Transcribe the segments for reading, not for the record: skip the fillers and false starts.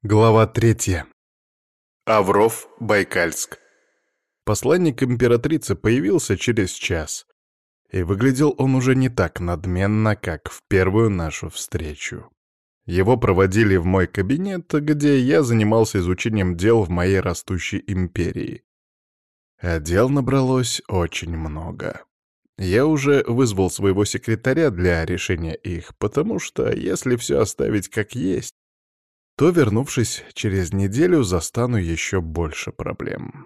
Глава 3. Авров, Байкальск. Посланник императрицы появился через час, и выглядел он уже не так надменно, как в первую нашу встречу. Его проводили в мой кабинет, где я занимался изучением дел в моей растущей империи. А дел набралось очень много. Я уже вызвал своего секретаря для решения их, потому что если все оставить как есть, то, вернувшись через неделю, застану еще больше проблем.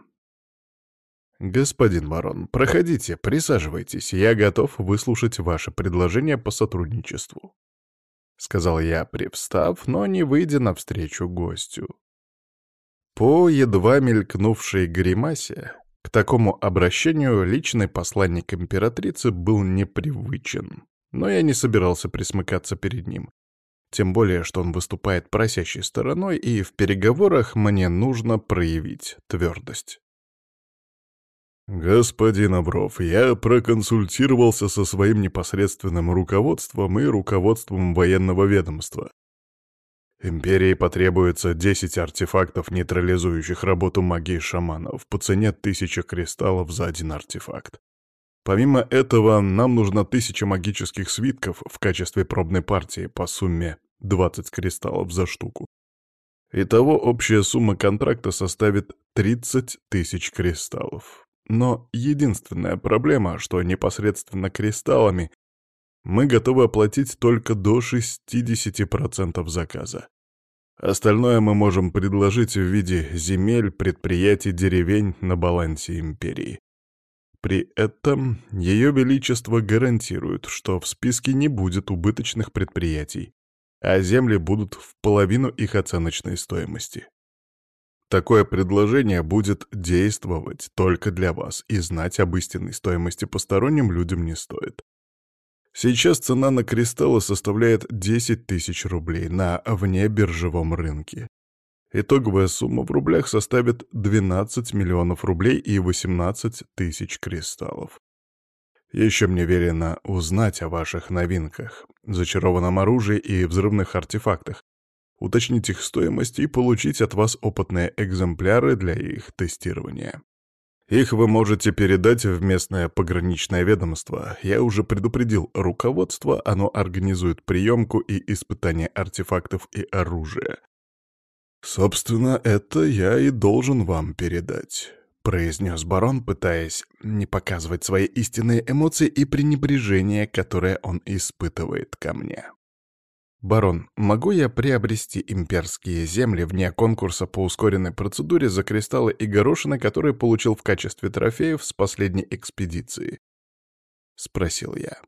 «Господин барон, проходите, присаживайтесь, я готов выслушать ваше предложение по сотрудничеству», — сказал я, привстав, но не выйдя навстречу гостю. По едва мелькнувшей гримасе, к такому обращению личный посланник императрицы был непривычен, но я не собирался присмыкаться перед ним. Тем более, что он выступает просящей стороной, и в переговорах мне нужно проявить твердость. «Господин Авров, я проконсультировался со своим непосредственным руководством и руководством военного ведомства. Империи потребуется 10 артефактов, нейтрализующих работу магии шаманов, по цене 1000 кристаллов за один артефакт. Помимо этого, нам нужно 1000 магических свитков в качестве пробной партии по сумме 20 кристаллов за штуку. Итого общая сумма контракта составит 30 000 кристаллов. Но единственная проблема, что непосредственно кристаллами мы готовы оплатить только до 60% заказа. Остальное мы можем предложить в виде земель, предприятий, деревень на балансе империи. При этом Ее Величество гарантирует, что в списке не будет убыточных предприятий, а земли будут в половину их оценочной стоимости. Такое предложение будет действовать только для вас, и знать об истинной стоимости посторонним людям не стоит. Сейчас цена на кристаллы составляет 10 000 рублей на внебиржевом рынке. Итоговая сумма в рублях составит 12 миллионов рублей и 18 000 кристаллов. Еще мне велено узнать о ваших новинках, зачарованном оружии и взрывных артефактах, уточнить их стоимость и получить от вас опытные экземпляры для их тестирования. Их вы можете передать в местное пограничное ведомство. Я уже предупредил руководство, оно организует приемку и испытание артефактов и оружия. «Собственно, это я и должен вам передать», — произнес барон, пытаясь не показывать свои истинные эмоции и пренебрежение, которое он испытывает ко мне. «Барон, могу я приобрести имперские земли вне конкурса по ускоренной процедуре за кристаллы и горошины, которые получил в качестве трофеев с последней экспедиции?» — спросил я.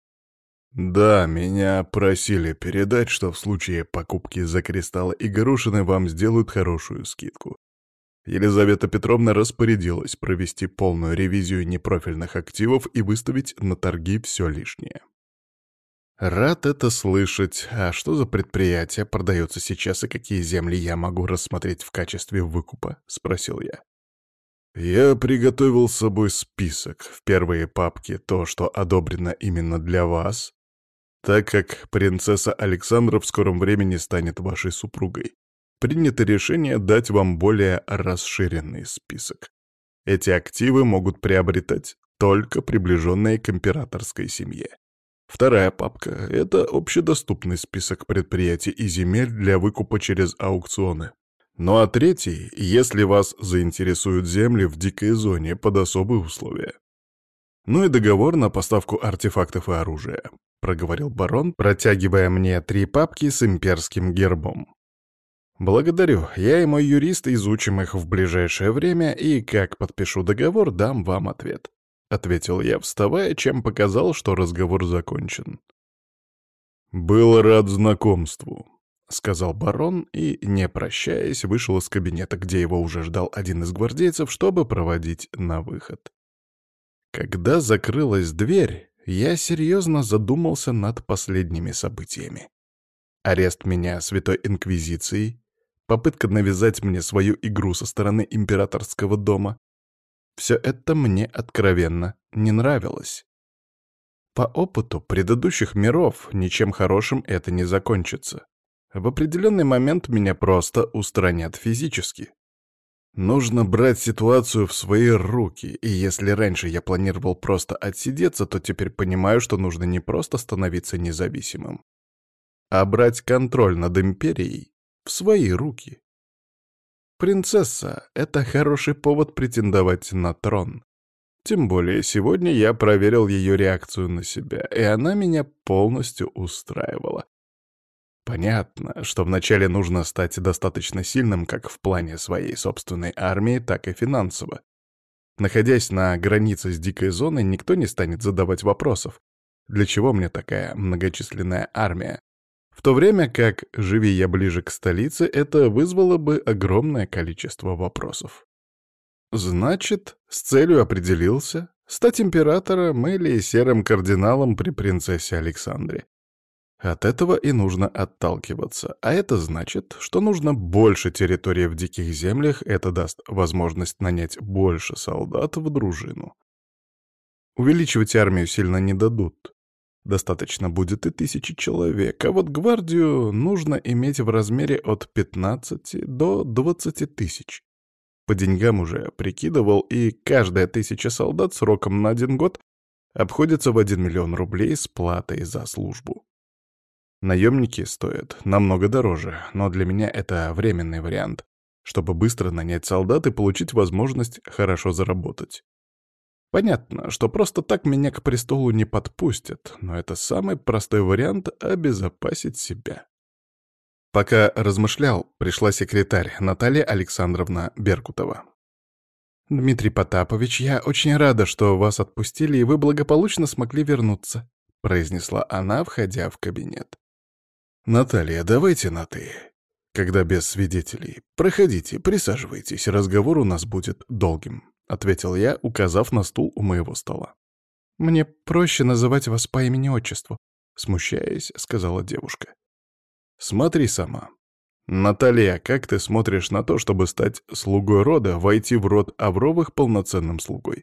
«Да, меня просили передать, что в случае покупки за кристаллы и горошины вам сделают хорошую скидку. Елизавета Петровна распорядилась провести полную ревизию непрофильных активов и выставить на торги все лишнее». «Рад это слышать. А что за предприятие продается сейчас и какие земли я могу рассмотреть в качестве выкупа?» — спросил я. «Я приготовил с собой список. В первые папки то, что одобрено именно для вас, так как принцесса Александра в скором времени станет вашей супругой. Принято решение дать вам более расширенный список. Эти активы могут приобретать только приближенные к императорской семье. Вторая папка — это общедоступный список предприятий и земель для выкупа через аукционы. Ну а третий — если вас заинтересуют земли в дикой зоне под особые условия. Ну и договор на поставку артефактов и оружия», — проговорил барон, протягивая мне 3 папки с имперским гербом. «Благодарю. Я и мой юрист изучим их в ближайшее время, и как подпишу договор, дам вам ответ», — ответил я, вставая, чем показал, что разговор закончен. «Был рад знакомству», — сказал барон и, не прощаясь, вышел из кабинета, где его уже ждал один из гвардейцев, чтобы проводить на выход. Когда закрылась дверь, я серьезно задумался над последними событиями. Арест меня Святой Инквизицией, попытка навязать мне свою игру со стороны императорского дома — все это мне откровенно не нравилось. По опыту предыдущих миров ничем хорошим это не закончится. В определенный момент меня просто устранят физически. Нужно брать ситуацию в свои руки, и если раньше я планировал просто отсидеться, то теперь понимаю, что нужно не просто становиться независимым, а брать контроль над империей в свои руки. Принцесса — это хороший повод претендовать на трон. Тем более сегодня я проверил ее реакцию на себя, и она меня полностью устраивала. Понятно, что вначале нужно стать достаточно сильным как в плане своей собственной армии, так и финансово. Находясь на границе с дикой зоной, никто не станет задавать вопросов. Для чего мне такая многочисленная армия? В то время как, живи я ближе к столице, это вызвало бы огромное количество вопросов. Значит, с целью определился стать императором или серым кардиналом при принцессе Александре. От этого и нужно отталкиваться, а это значит, что нужно больше территории в диких землях, это даст возможность нанять больше солдат в дружину. Увеличивать армию сильно не дадут. Достаточно будет и 1000 человек, а вот гвардию нужно иметь в размере от 15 до 20 тысяч. По деньгам уже прикидывал, и каждая 1000 солдат сроком на 1 год обходится в 1 миллион рублей с платой за службу. Наемники стоят намного дороже, но для меня это временный вариант, чтобы быстро нанять солдат и получить возможность хорошо заработать. Понятно, что просто так меня к престолу не подпустят, но это самый простой вариант обезопасить себя. Пока размышлял, пришла секретарь Наталья Александровна Беркутова. «Дмитрий Потапович, я очень рада, что вас отпустили, и вы благополучно смогли вернуться», — произнесла она, входя в кабинет. «Наталья, давайте на «ты», когда без свидетелей. Проходите, присаживайтесь, разговор у нас будет долгим», — ответил я, указав на стул у моего стола. «Мне проще называть вас по имени-отчеству», — смущаясь, сказала девушка. «Смотри сама. Наталья, как ты смотришь на то, чтобы стать слугой рода, войти в род Авровых полноценным слугой?»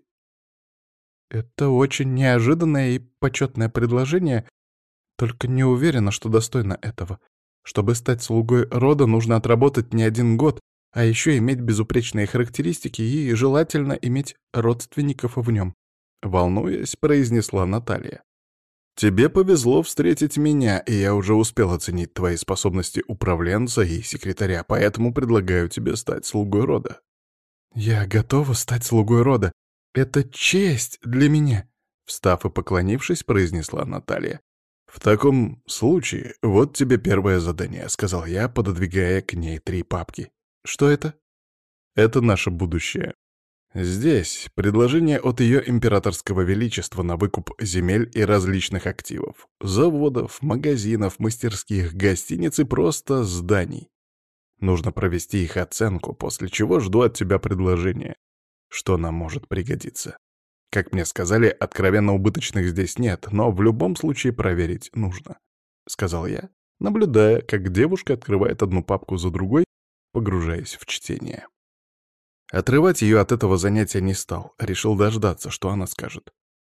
«Это очень неожиданное и почетное предложение, только не уверена, что достойна этого. Чтобы стать слугой рода, нужно отработать не 1 год, а еще иметь безупречные характеристики и, желательно, иметь родственников в нем», — волнуясь, произнесла Наталья. «Тебе повезло встретить меня, и я уже успел оценить твои способности управленца и секретаря, поэтому предлагаю тебе стать слугой рода». «Я готова стать слугой рода. Это честь для меня», — встав и поклонившись, произнесла Наталья. «В таком случае, вот тебе первое задание», — сказал я, пододвигая к ней 3 папки. «Что это?» «Это наше будущее. Здесь предложение от ее императорского величества на выкуп земель и различных активов, заводов, магазинов, мастерских, гостиниц и просто зданий. Нужно провести их оценку, после чего жду от тебя предложения, что нам может пригодиться. Как мне сказали, откровенно убыточных здесь нет, но в любом случае проверить нужно», — сказал я, наблюдая, как девушка открывает одну папку за другой, погружаясь в чтение. Отрывать ее от этого занятия не стал, решил дождаться, что она скажет.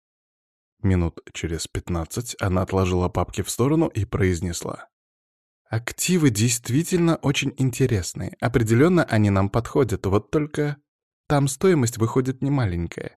Минут через 15 она отложила папки в сторону и произнесла: «Активы действительно очень интересные. Определенно они нам подходят, вот только там стоимость выходит немаленькая.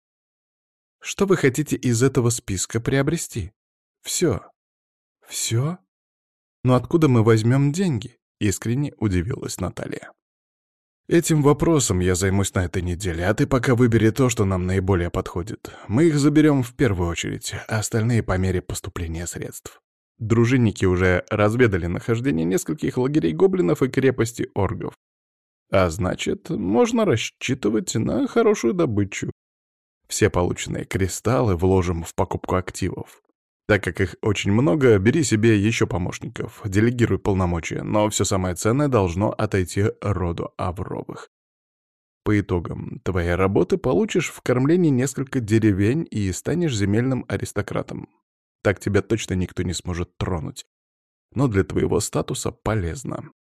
Что вы хотите из этого списка приобрести? Все. Все? Но откуда мы возьмем деньги?» — искренне удивилась Наталья. «Этим вопросом я займусь на этой неделе, а ты пока выбери то, что нам наиболее подходит. Мы их заберем в первую очередь, а остальные по мере поступления средств». Дружинники уже разведали нахождение нескольких лагерей гоблинов и крепости оргов. А значит, можно рассчитывать на хорошую добычу. Все полученные кристаллы вложим в покупку активов. Так как их очень много, бери себе еще помощников, делегируй полномочия, но все самое ценное должно отойти роду Авровых. По итогам твоей работы получишь в кормлении несколько деревень и станешь земельным аристократом. Так тебя точно никто не сможет тронуть. Но для твоего статуса полезно.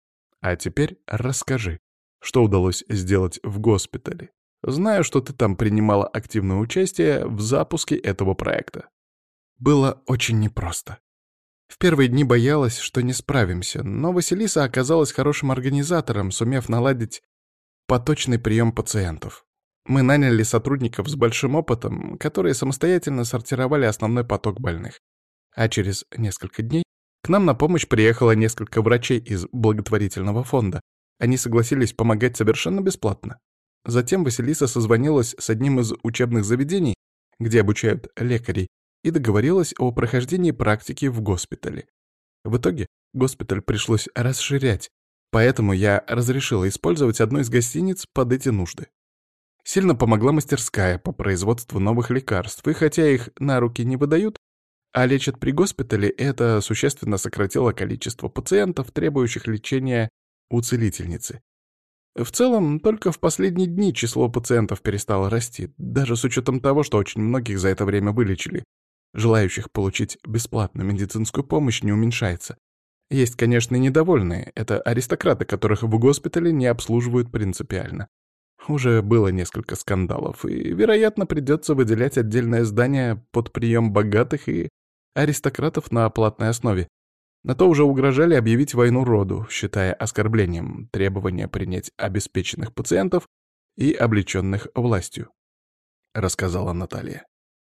А теперь расскажи, что удалось сделать в госпитале. Знаю, что ты там принимала активное участие в запуске этого проекта. Было очень непросто. В первые дни боялась, что не справимся, но Василиса оказалась хорошим организатором, сумев наладить поточный прием пациентов. Мы наняли сотрудников с большим опытом, которые самостоятельно сортировали основной поток больных. А через несколько дней к нам на помощь приехало несколько врачей из благотворительного фонда. Они согласились помогать совершенно бесплатно. Затем Василиса созвонилась с одним из учебных заведений, где обучают лекарей, и договорилась о прохождении практики в госпитале. В итоге госпиталь пришлось расширять, поэтому я разрешила использовать одну из гостиниц под эти нужды. Сильно помогла мастерская по производству новых лекарств, и хотя их на руки не выдают, а лечат при госпитале, это существенно сократило количество пациентов, требующих лечения у целительницы. В целом, только в последние дни число пациентов перестало расти, даже с учетом того, что очень многих за это время вылечили. Желающих получить бесплатную медицинскую помощь не уменьшается. Есть, конечно, и недовольные. Это аристократы, которых в госпитале не обслуживают принципиально. Уже было несколько скандалов, и, вероятно, придется выделять отдельное здание под прием богатых и аристократов на платной основе. На то уже угрожали объявить войну роду, считая оскорблением требования принять обеспеченных пациентов и облеченных властью, рассказала Наталья.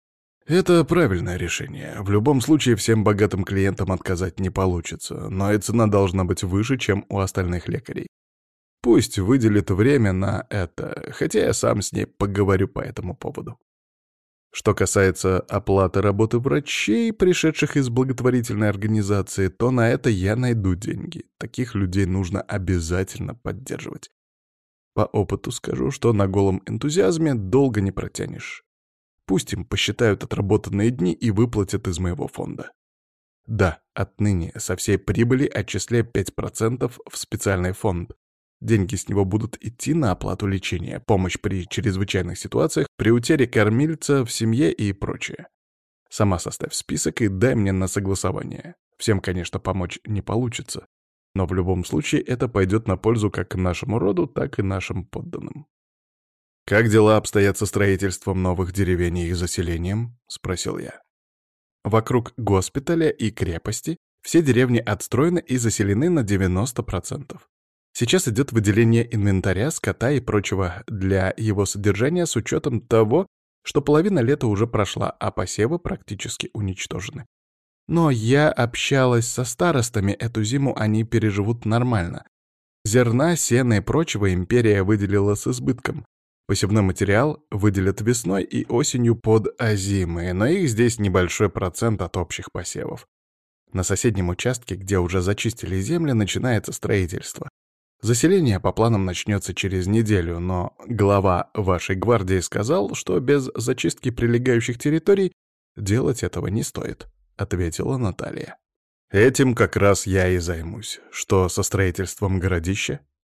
Это правильное решение. В любом случае всем богатым клиентам отказать не получится, но и цена должна быть выше, чем у остальных лекарей. Пусть выделит время на это, хотя я сам с ней поговорю по этому поводу. Что касается оплаты работы врачей, пришедших из благотворительной организации, то на это я найду деньги. Таких людей нужно обязательно поддерживать. По опыту скажу, что на голом энтузиазме долго не протянешь. Пусть им посчитают отработанные дни и выплатят из моего фонда. Да, отныне со всей прибыли отчисляю 5% в специальный фонд. Деньги с него будут идти на оплату лечения, помощь при чрезвычайных ситуациях, при утере кормильца в семье и прочее. Сама составь список и дай мне на согласование. Всем, конечно, помочь не получится, но в любом случае это пойдет на пользу как нашему роду, так и нашим подданным. «Как дела обстоят со строительством новых деревень и их заселением?» — спросил я. Вокруг госпиталя и крепости все деревни отстроены и заселены на 90%. Сейчас идет выделение инвентаря, скота и прочего для его содержания с учетом того, что половина лета уже прошла, а посевы практически уничтожены. Но я общалась со старостами, эту зиму они переживут нормально. Зерна, сена и прочего империя выделила с избытком. Посевной материал выделят весной и осенью под озимые, но их здесь небольшой процент от общих посевов. На соседнем участке, где уже зачистили земли, начинается строительство. Заселение по планам начнется через неделю, но глава вашей гвардии сказал, что без зачистки прилегающих территорий делать этого не стоит, ответила Наталья. Этим как раз я и займусь. Что со строительством городища?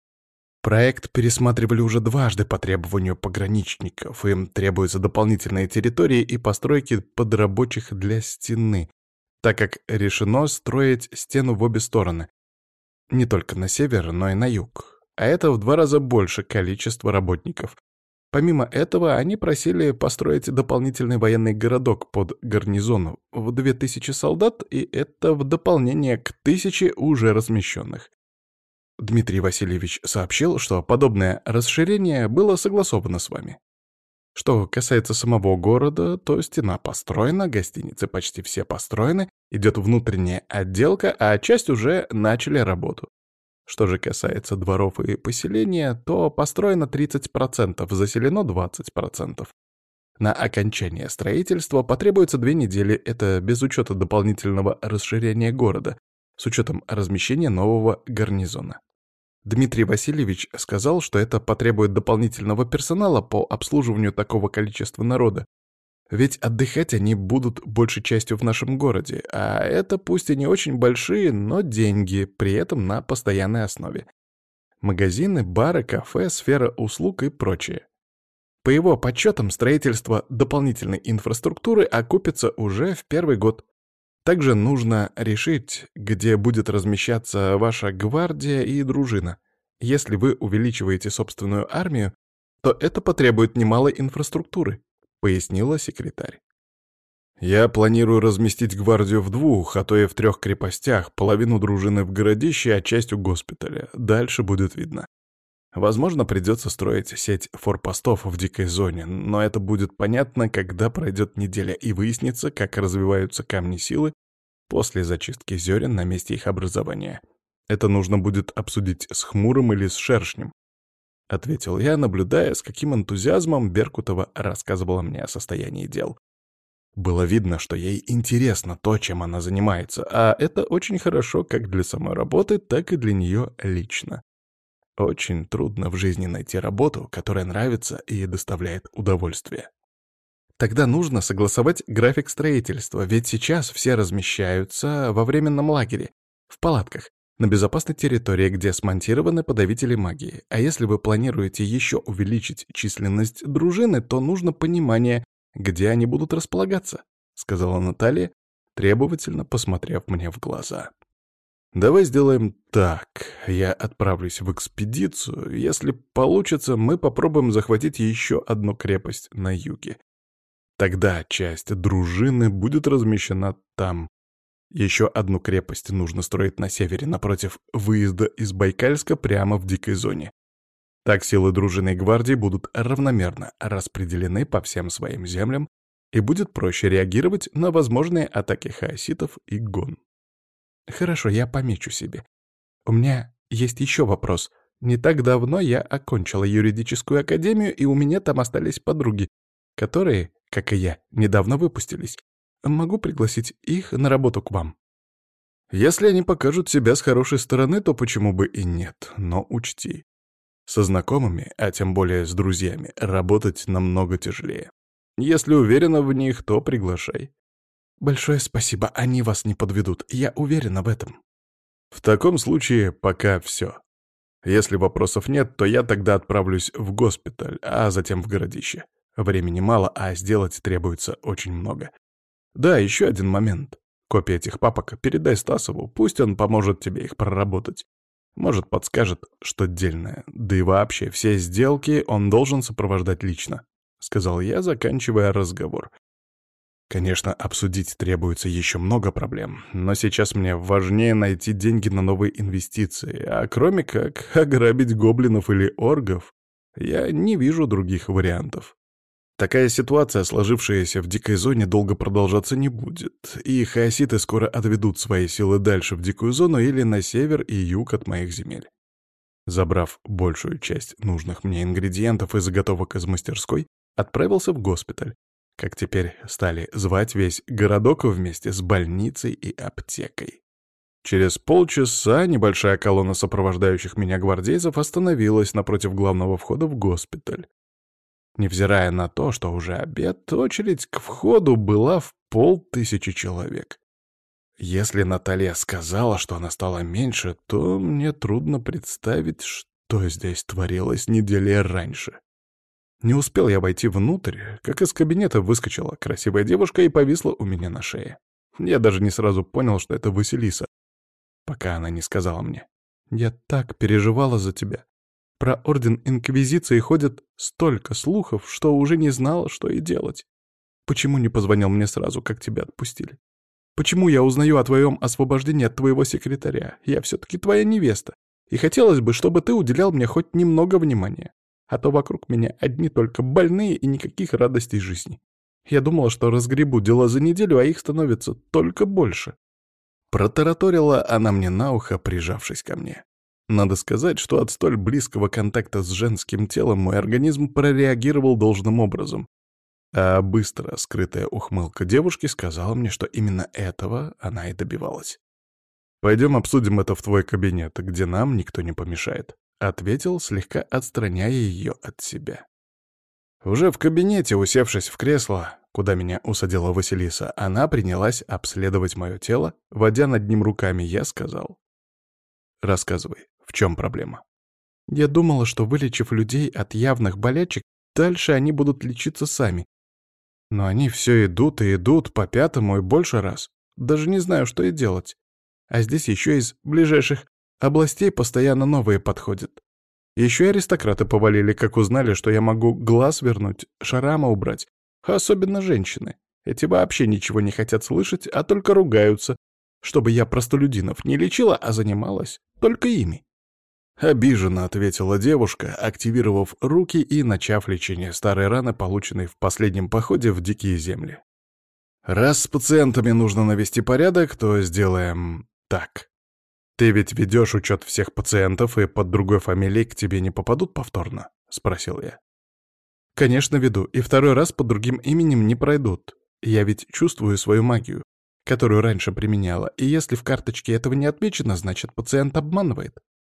Проект пересматривали уже дважды по требованию пограничников. Им требуются дополнительные территории и постройки подрабочих для стены, так как решено строить стену в обе стороны. Не только на север, но и на юг. А это в 2 раза больше количества работников. Помимо этого, они просили построить дополнительный военный городок под гарнизон в 2000 солдат, и это в дополнение к 1000 уже размещенных. Дмитрий Васильевич сообщил, что подобное расширение было согласовано с вами. Что касается самого города, то стена построена, гостиницы почти все построены, идет внутренняя отделка, а часть уже начали работу. Что же касается дворов и поселения, то построено 30%, заселено 20%. На окончание строительства потребуется 2 недели, это без учета дополнительного расширения города, с учетом размещения нового гарнизона. Дмитрий Васильевич сказал, что это потребует дополнительного персонала по обслуживанию такого количества народа. Ведь отдыхать они будут большей частью в нашем городе, а это пусть и не очень большие, но деньги, при этом на постоянной основе. Магазины, бары, кафе, сфера услуг и прочее. По его подсчетам, строительство дополнительной инфраструктуры окупится уже в 1-й год. Также нужно решить, где будет размещаться ваша гвардия и дружина. Если вы увеличиваете собственную армию, то это потребует немалой инфраструктуры, пояснила секретарь. Я планирую разместить гвардию в 2, а то и в 3 крепостях, половину дружины в городище, а часть у госпиталя. Дальше будет видно. Возможно, придется строить сеть форпостов в дикой зоне, но это будет понятно, когда пройдет неделя и выяснится, как развиваются камни силы после зачистки зерен на месте их образования. Это нужно будет обсудить с Хмурым или с Шершнем, — ответил я, наблюдая, с каким энтузиазмом Беркутова рассказывала мне о состоянии дел. Было видно, что ей интересно то, чем она занимается, а это очень хорошо как для самой работы, так и для нее лично. Очень трудно в жизни найти работу, которая нравится и доставляет удовольствие. Тогда нужно согласовать график строительства, ведь сейчас все размещаются во временном лагере, в палатках, на безопасной территории, где смонтированы подавители магии. А если вы планируете еще увеличить численность дружины, то нужно понимание, где они будут располагаться, — сказала Наталья, требовательно посмотрев мне в глаза. «Давай сделаем так. Я отправлюсь в экспедицию. Если получится, мы попробуем захватить еще одну крепость на юге. Тогда часть дружины будет размещена там. Еще одну крепость нужно строить на севере, напротив выезда из Байкальска прямо в дикой зоне. Так силы дружины и гвардии будут равномерно распределены по всем своим землям, и будет проще реагировать на возможные атаки хаоситов и гон. Хорошо, я помечу себе. У меня есть еще вопрос. Не так давно я окончила юридическую академию, и у меня там остались подруги, которые, как и я, недавно выпустились. Могу пригласить их на работу к вам. Если они покажут себя с хорошей стороны, то почему бы и нет, но учти. Со знакомыми, а тем более с друзьями, работать намного тяжелее. Если уверена в них, то приглашай. Большое спасибо, они вас не подведут, я уверена в этом. В таком случае пока все. Если вопросов нет, то я тогда отправлюсь в госпиталь, а затем в городище. Времени мало, а сделать требуется очень много. Да, еще один момент. Копии этих папок передай Стасову, пусть он поможет тебе их проработать. Может, подскажет, что дельное. Да и вообще, все сделки он должен сопровождать лично, — сказал я, заканчивая разговор. Конечно, обсудить требуется еще много проблем, но сейчас мне важнее найти деньги на новые инвестиции, а кроме как ограбить гоблинов или оргов, я не вижу других вариантов. Такая ситуация, сложившаяся в дикой зоне, долго продолжаться не будет, и хаоситы скоро отведут свои силы дальше в дикую зону или на север и юг от моих земель. Забрав большую часть нужных мне ингредиентов и заготовок из мастерской, отправился в госпиталь, как теперь стали звать весь городок вместе с больницей и аптекой. Через полчаса небольшая колонна сопровождающих меня гвардейцев остановилась напротив главного входа в госпиталь. Невзирая на то, что уже обед, очередь к входу была в 500 человек. Если Наталья сказала, что она стала меньше, то мне трудно представить, что здесь творилось недели раньше. Не успел я войти внутрь, как из кабинета выскочила красивая девушка и повисла у меня на шее. Я даже не сразу понял, что это Василиса, пока она не сказала мне. «Я так переживала за тебя. Про Орден Инквизиции ходит столько слухов, что уже не знала, что и делать. Почему не позвонил мне сразу, как тебя отпустили? Почему я узнаю о твоем освобождении от твоего секретаря? Я все-таки твоя невеста, и хотелось бы, чтобы ты уделял мне хоть немного внимания. А то вокруг меня одни только больные и никаких радостей жизни. Я думала, что разгребу дела за неделю, а их становится только больше». Протараторила она мне на ухо, прижавшись ко мне. Надо сказать, что от столь близкого контакта с женским телом мой организм прореагировал должным образом. А быстро скрытая ухмылка девушки сказала мне, что именно этого она и добивалась. «Пойдем обсудим это в твой кабинет, где нам никто не помешает», — ответил, слегка отстраняя ее от себя. Уже в кабинете, усевшись в кресло, куда меня усадила Василиса, она принялась обследовать мое тело, водя над ним руками, я сказал. «Рассказывай, в чем проблема?» «Я думала, что, вылечив людей от явных болячек, дальше они будут лечиться сами. Но они все идут и идут по 5-му и больше раз. Даже не знаю, что и делать. А здесь еще из ближайших областей постоянно новые подходят. Еще и аристократы повалили, как узнали, что я могу глаз вернуть, шрама убрать, а особенно женщины. Эти вообще ничего не хотят слышать, а только ругаются, чтобы я простолюдинов не лечила, а занималась только ими. Обиженно ответила девушка, активировав руки и начав лечение старой раны, полученной в последнем походе в дикие земли. Раз с пациентами нужно навести порядок, то сделаем так. Ты ведь ведешь учет всех пациентов, и под другой фамилией к тебе не попадут повторно? Спросил я. Конечно, веду, и второй раз под другим именем не пройдут. Я ведь чувствую свою магию, которую раньше применяла, и если в карточке этого не отмечено, значит, пациент обманывает.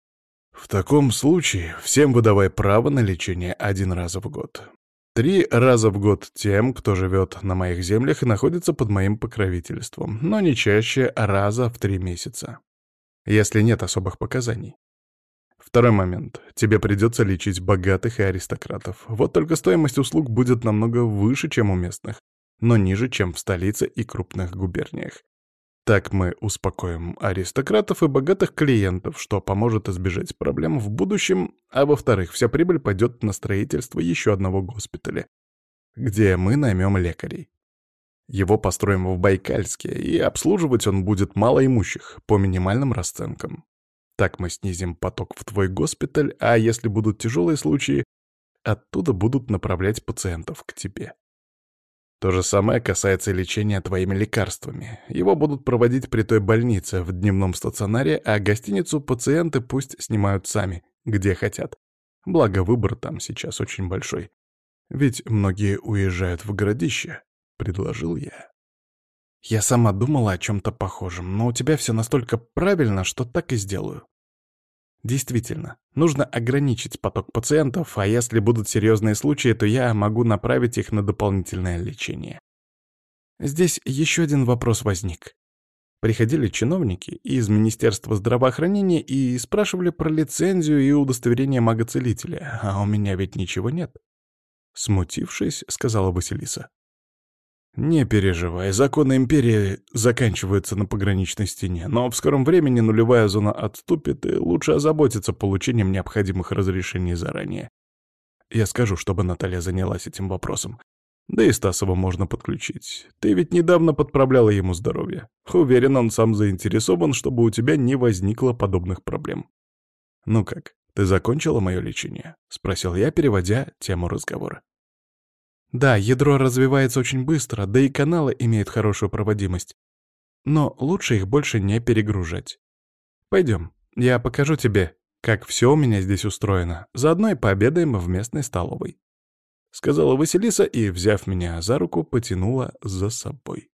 В таком случае всем выдавай право на лечение 1 раз в год. 3 раза в год тем, кто живет на моих землях и находится под моим покровительством, но не чаще раза в 3 месяца, если нет особых показаний. Второй момент. Тебе придется лечить богатых и аристократов. Вот только стоимость услуг будет намного выше, чем у местных, но ниже, чем в столице и крупных губерниях. Так мы успокоим аристократов и богатых клиентов, что поможет избежать проблем в будущем, а во-вторых, вся прибыль пойдет на строительство еще одного госпиталя, где мы наймем лекарей. Его построим в Байкальске, и обслуживать он будет малоимущих, по минимальным расценкам. Так мы снизим поток в твой госпиталь, а если будут тяжелые случаи, оттуда будут направлять пациентов к тебе. То же самое касается лечения твоими лекарствами. Его будут проводить при той больнице, в дневном стационаре, а гостиницу пациенты пусть снимают сами, где хотят. Благо, выбор там сейчас очень большой. Ведь многие уезжают в городище, — предложил я. Я сама думала о чем-то похожем, но у тебя все настолько правильно, что так и сделаю. Действительно, нужно ограничить поток пациентов, а если будут серьезные случаи, то я могу направить их на дополнительное лечение. Здесь еще один вопрос возник. Приходили чиновники из Министерства здравоохранения и спрашивали про лицензию и удостоверение мага-целителя, а у меня ведь ничего нет. Смутившись, сказала Василиса. Не переживай, законы империи заканчиваются на пограничной стене, но в скором времени нулевая зона отступит, и лучше озаботиться получением необходимых разрешений заранее. Я скажу, чтобы Наталья занялась этим вопросом. Да и Стасова можно подключить. Ты ведь недавно подправляла ему здоровье. Уверен, он сам заинтересован, чтобы у тебя не возникло подобных проблем. Ну как, ты закончила мое лечение? Спросил я, переводя тему разговора. Да, ядро развивается очень быстро, да и каналы имеют хорошую проводимость. Но лучше их больше не перегружать. Пойдем, я покажу тебе, как все у меня здесь устроено. Заодно и пообедаем в местной столовой. Сказала Василиса и, взяв меня за руку, потянула за собой.